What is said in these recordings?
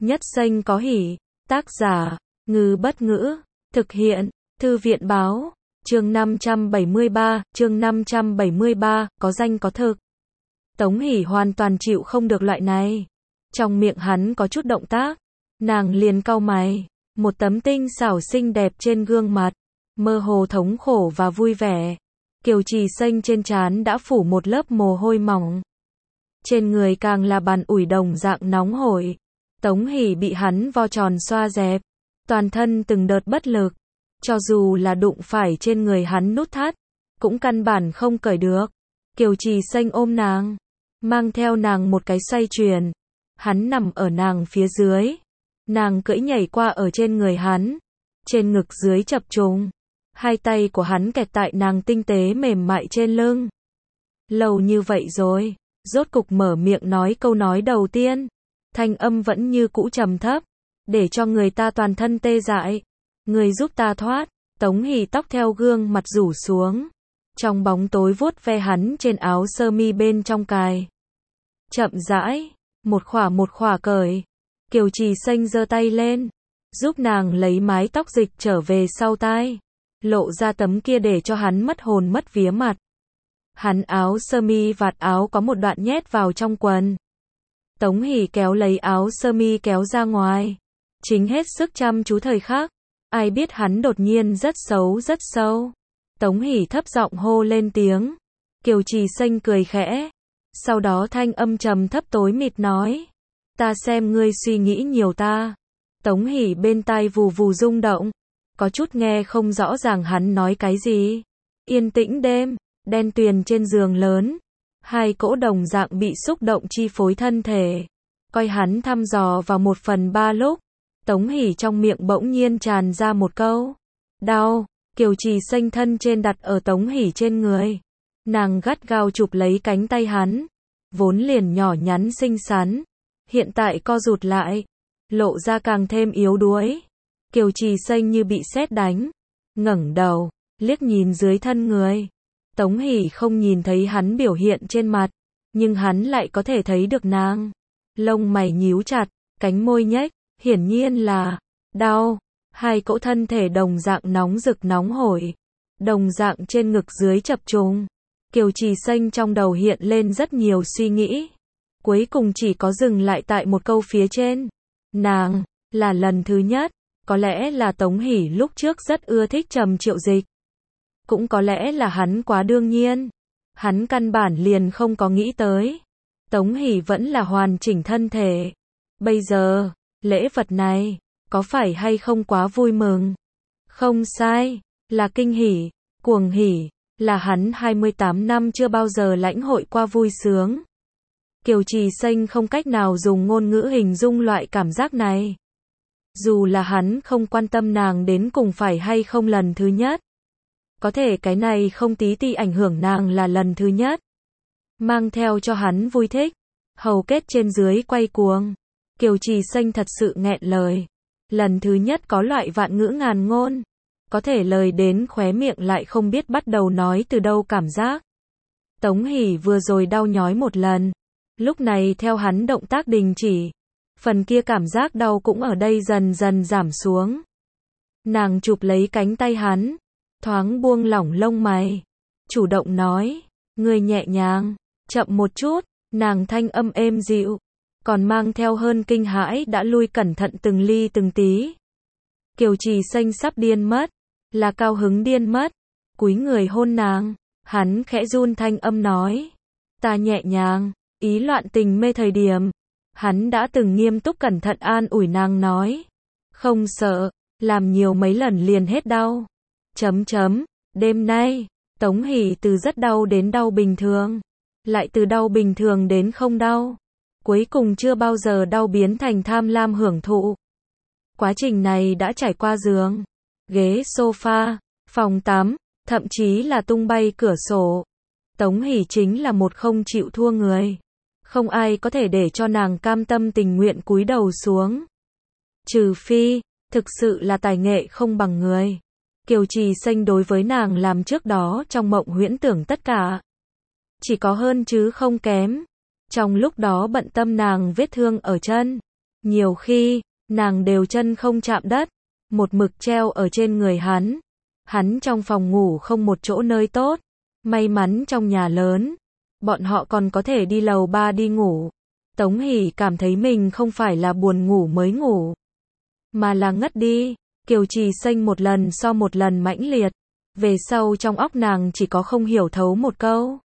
Nhất xanh có hỉ. Tác giả, Ngư Bất Ngữ. Thực hiện, Thư viện Báo. Chương 573, có danh có thực. Tống Hỷ hoàn toàn chịu không được loại này. Trong miệng hắn có chút động tác, nàng liền cau mày, một tấm tinh xảo xinh đẹp trên gương mặt, mơ hồ thống khổ và vui vẻ. Kiều Trì Xanh trên trán đã phủ một lớp mồ hôi mỏng. Trên người càng là bàn ủi đồng dạng nóng hổi. Tống Hỷ bị hắn vo tròn xoa dẹp, toàn thân từng đợt bất lực. Cho dù là đụng phải trên người hắn nút thắt, cũng căn bản không cởi được. Kiều Trì Xanh ôm nàng, mang theo nàng một cái xoay chuyển. Hắn nằm ở nàng phía dưới. Nàng cưỡi nhảy qua ở trên người hắn, trên ngực dưới chập trùng. Hai tay của hắn kẹt tại nàng tinh tế mềm mại trên lưng. Lâu như vậy rồi, rốt cục mở miệng nói câu nói đầu tiên. Thanh âm vẫn như cũ trầm thấp, để cho người ta toàn thân tê dại. Người giúp ta thoát. Tống Hỷ tóc theo gương mặt rủ xuống, trong bóng tối vuốt ve hắn trên áo sơ mi bên trong cài. Chậm rãi, một khỏa cởi. Kiều Trì Xanh giơ tay lên, giúp nàng lấy mái tóc dịch trở về sau tai, lộ ra tấm kia để cho hắn mất hồn mất vía mặt. Hắn áo sơ mi vạt áo có một đoạn nhét vào trong quần. Tống Hỷ kéo lấy áo sơ mi kéo ra ngoài, chính hết sức chăm chú thời khắc. Ai biết hắn đột nhiên rất sâu. Tống Hỷ thấp giọng hô lên tiếng. Kiều Trì Xanh cười khẽ. Sau đó thanh âm trầm thấp tối mịt nói. Ta xem ngươi suy nghĩ nhiều ta. Tống Hỷ bên tai vù vù rung động, có chút nghe không rõ ràng hắn nói cái gì. Yên tĩnh đêm, đen tuyền trên giường lớn. Hai cỗ đồng dạng bị xúc động chi phối thân thể. Coi hắn thăm dò vào 1/3 lúc. Tống Hỷ trong miệng bỗng nhiên tràn ra một câu. Đau. Kiều Trì Xanh thân trên đặt ở Tống Hỷ trên người. Nàng gắt gao chụp lấy cánh tay hắn. Vốn liền nhỏ nhắn xinh xắn, hiện tại co rụt lại, lộ ra càng thêm yếu đuối. Kiều Trì Xanh như bị sét đánh, ngẩng đầu, liếc nhìn dưới thân người. Tống Hỷ không nhìn thấy hắn biểu hiện trên mặt, nhưng hắn lại có thể thấy được nàng. Lông mày nhíu chặt, cánh môi nhếch, hiển nhiên là đau. Hai cỗ thân thể đồng dạng nóng rực nóng hổi, đồng dạng trên ngực dưới chập trùng. Kiều Trì Xanh trong đầu hiện lên rất nhiều suy nghĩ, cuối cùng chỉ có dừng lại tại một câu phía trên. Nàng là lần thứ nhất. Có lẽ là Tống Hỷ lúc trước rất ưa thích Trầm Triệu Dịch, cũng có lẽ là hắn quá đương nhiên, hắn căn bản liền không có nghĩ tới Tống Hỷ vẫn là hoàn chỉnh thân thể. Bây giờ, lễ vật này có phải hay không quá vui mừng? Không sai, là kinh hỉ, cuồng hỉ, là hắn 28 năm chưa bao giờ lãnh hội qua vui sướng. Kiều Trì Xanh không cách nào dùng ngôn ngữ hình dung loại cảm giác này. Dù là hắn không quan tâm nàng đến cùng phải hay không lần thứ nhất, có thể cái này không tí ti ảnh hưởng nàng là lần thứ nhất. Mang theo cho hắn vui thích, hầu kết trên dưới quay cuồng. Kiều Trì Xanh thật sự nghẹn lời. Lần thứ nhất có loại vạn ngữ ngàn ngôn, có thể lời đến khóe miệng lại không biết bắt đầu nói từ đâu cảm giác. Tống Hỷ vừa rồi đau nhói một lần, lúc này theo hắn động tác đình chỉ, phần kia cảm giác đau cũng ở đây dần dần giảm xuống. Nàng chụp lấy cánh tay hắn, thoáng buông lỏng lông mày, chủ động nói, người nhẹ nhàng, chậm một chút. Nàng thanh âm êm dịu, còn mang theo hơn kinh hãi đã lui cẩn thận từng ly từng tí. Kiều Trì Xanh sắp điên mất, là cao hứng điên mất, cúi người hôn nàng. Hắn khẽ run thanh âm nói, ta nhẹ nhàng. Ý loạn tình mê thời điểm, hắn đã từng nghiêm túc cẩn thận an ủi nàng nói, không sợ, làm nhiều mấy lần liền hết đau. Đêm nay, Tống Hỷ từ rất đau đến đau bình thường, lại từ đau bình thường đến không đau, cuối cùng chưa bao giờ đau biến thành tham lam hưởng thụ. Quá trình này đã trải qua giường, ghế sofa, phòng tắm, thậm chí là tung bay cửa sổ. Tống Hỷ chính là một không chịu thua người. Không ai có thể để cho nàng cam tâm tình nguyện cúi đầu xuống. Trừ phi, thực sự là tài nghệ không bằng người. Kiều Trì Xanh đối với nàng làm trước đó trong mộng huyễn tưởng tất cả. Chỉ có hơn chứ không kém. Trong lúc đó bận tâm nàng vết thương ở chân, Nhiều khi, nàng đều chân không chạm đất, một mực treo ở trên người hắn. Hắn trong phòng ngủ không một chỗ nơi tốt, may mắn trong nhà lớn, bọn họ còn có thể đi lầu 3 đi ngủ. Tống Hỷ cảm thấy mình không phải là buồn ngủ mới ngủ, mà là ngất đi. Kiều Trì Xanh một lần so một lần mãnh liệt, về sau trong óc nàng chỉ có không hiểu thấu một câu.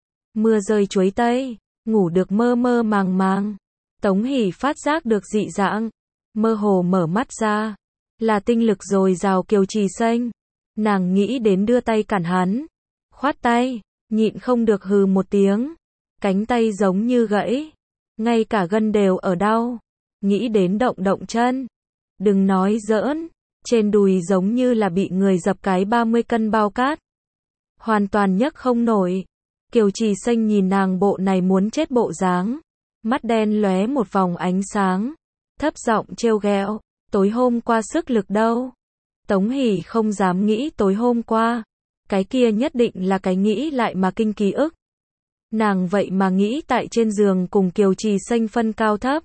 Mưa rơi chuối tây, ngủ được mơ mơ màng màng. Tống Hỷ phát giác được dị dạng, mơ hồ mở mắt ra, là tinh lực dồi dào Kiều Trì Xanh. Nàng nghĩ đến đưa tay cản hắn, khoát tay, nhịn không được hừ một tiếng, cánh tay giống như gãy, ngay cả gân đều ở đau, nghĩ đến động động chân, đừng nói giỡn, trên đùi giống như là bị người dập cái 30 cân bao cát, hoàn toàn nhấc không nổi. Kiều Trì Xanh nhìn nàng bộ này muốn chết bộ dáng, mắt đen lóe một vòng ánh sáng, thấp giọng trêu ghẹo, tối hôm qua sức lực đâu? Tống Hỷ không dám nghĩ tối hôm qua, cái kia nhất định là cái nghĩ lại mà kinh ký ức. Nàng vậy mà nghĩ tại trên giường cùng Kiều Trì Xanh phân cao thấp.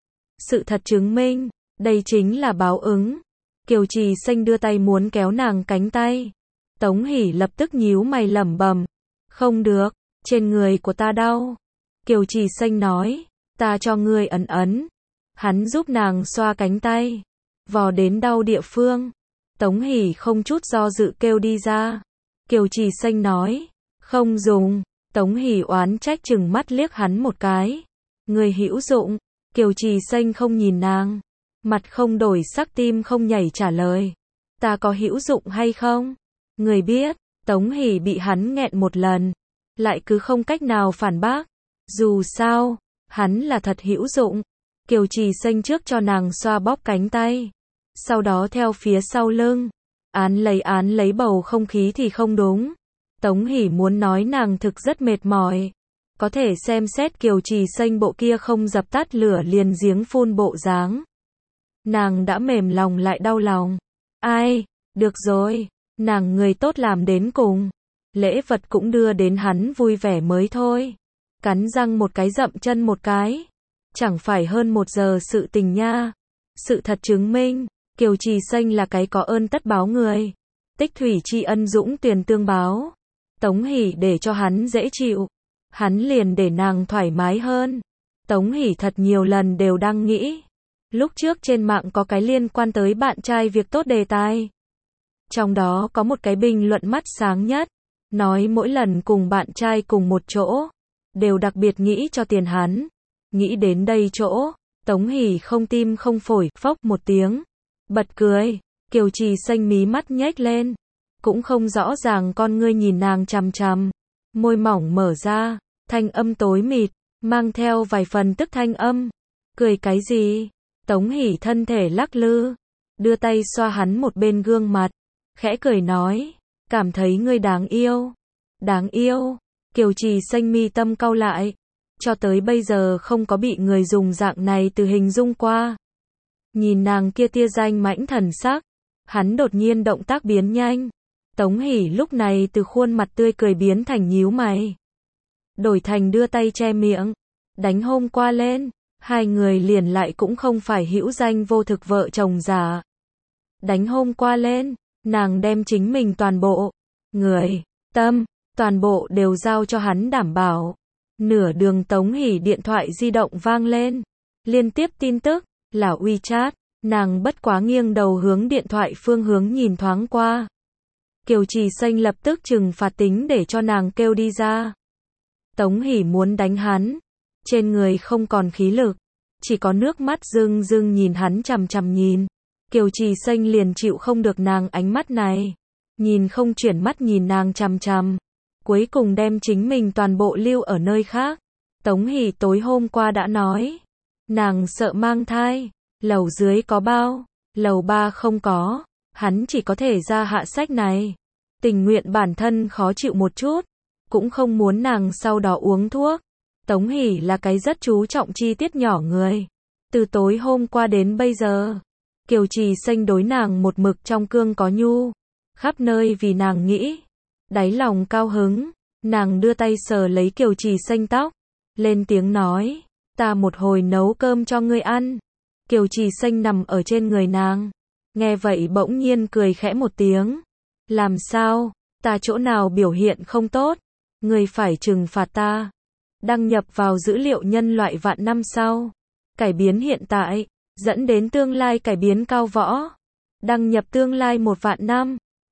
Sự thật chứng minh, đây chính là báo ứng. Kiều Trì Xanh đưa tay muốn kéo nàng cánh tay. Tống Hỷ lập tức nhíu mày lẩm bẩm, không được, trên người của ta đau. Kiều Trì Xanh nói, ta cho ngươi ấn ấn. Hắn giúp nàng xoa cánh tay, vò đến đau địa phương. Tống Hỷ không chút do dự kêu đi ra. Kiều Trì Xanh nói, không dùng. Tống Hỷ oán trách chừng mắt liếc hắn một cái. Người hữu dụng. Kiều Trì Xanh không nhìn nàng, mặt không đổi sắc tim không nhảy trả lời, ta có hữu dụng hay không? Người biết. Tống Hỷ bị hắn nghẹn một lần, lại cứ không cách nào phản bác. Dù sao, hắn là thật hữu dụng. Kiều Trì Xanh trước cho nàng xoa bóp cánh tay, sau đó theo phía sau lưng, án lấy bầu không khí thì không đúng. Tống Hỷ muốn nói nàng thực rất mệt mỏi, có thể xem xét Kiều Trì Xanh bộ kia không dập tắt lửa liền giếng phun bộ dáng. Nàng đã mềm lòng lại đau lòng. Ai, được rồi, nàng người tốt làm đến cùng, lễ vật cũng đưa đến hắn vui vẻ mới thôi. Cắn răng một cái dậm chân một cái, chẳng phải hơn 1 giờ sự tình nha. Sự thật chứng minh, Kiều Trì Xanh là cái có ơn tất báo người. Tích thủy tri ân dũng tuyền tương báo. Tống Hỷ để cho hắn dễ chịu, hắn liền để nàng thoải mái hơn. Tống Hỷ thật nhiều lần đều đang nghĩ, lúc trước trên mạng có cái liên quan tới bạn trai việc tốt đề tài. Trong đó có một cái bình luận mắt sáng nhất, nói mỗi lần cùng bạn trai cùng một chỗ, đều đặc biệt nghĩ cho tiền hắn. Nghĩ đến đây chỗ, Tống Hỷ không tim không phổi, phốc một tiếng, bật cười. Kiều Trì Xanh mí mắt nhếch lên, cũng không rõ ràng con ngươi nhìn nàng chằm chằm, môi mỏng mở ra, thanh âm tối mịt, mang theo vài phần tức thanh âm. Cười cái gì? Tống Hỷ thân thể lắc lư, đưa tay xoa hắn một bên gương mặt, khẽ cười nói, cảm thấy ngươi đáng yêu. Đáng yêu? Kiều Trì Xanh mi tâm cau lại, cho tới bây giờ không có bị người dùng dạng này từ hình dung qua. Nhìn nàng kia tia danh mãnh thần sắc, hắn đột nhiên động tác biến nhanh. Tống Hỷ lúc này từ khuôn mặt tươi cười biến thành nhíu mày, đổi thành đưa tay che miệng. Đánh hôm qua lên, hai người liền lại cũng không phải hữu danh vô thực vợ chồng giả. Đánh hôm qua lên, nàng đem chính mình toàn bộ, người, tâm, toàn bộ đều giao cho hắn đảm bảo. Nửa đường Tống Hỷ điện thoại di động vang lên, liên tiếp tin tức, là WeChat, nàng bất quá nghiêng đầu hướng điện thoại phương hướng nhìn thoáng qua. Kiều Trì Xanh lập tức trừng phạt tính để cho nàng kêu đi ra. Tống Hỷ muốn đánh hắn, trên người không còn khí lực, chỉ có nước mắt rưng rưng nhìn hắn chằm chằm nhìn. Kiều Trì Xanh liền chịu không được nàng ánh mắt này, nhìn không chuyển mắt nhìn nàng chằm chằm, cuối cùng đem chính mình toàn bộ lưu ở nơi khác. Tống Hỷ tối hôm qua đã nói, nàng sợ mang thai, lầu dưới có bao, lầu 3 không có, hắn chỉ có thể ra hạ sách này. Tình nguyện bản thân khó chịu một chút, cũng không muốn nàng sau đó uống thuốc. Tống Hỷ là cái rất chú trọng chi tiết nhỏ người. Từ tối hôm qua đến bây giờ, Kiều Trì Xanh đối nàng một mực trong cương có nhu, khắp nơi vì nàng nghĩ. Đáy lòng cao hứng, nàng đưa tay sờ lấy Kiều Trì Xanh tóc, lên tiếng nói, ta một hồi nấu cơm cho ngươi ăn. Kiều Trì Xanh nằm ở trên người nàng. Nghe vậy bỗng nhiên cười khẽ một tiếng. Làm sao? Ta chỗ nào biểu hiện không tốt? Ngươi phải trừng phạt ta. Đăng nhập vào dữ liệu nhân loại vạn năm sau. Cải biến hiện tại, dẫn đến tương lai cải biến cao võ. Đăng nhập tương lai 1 vạn năm.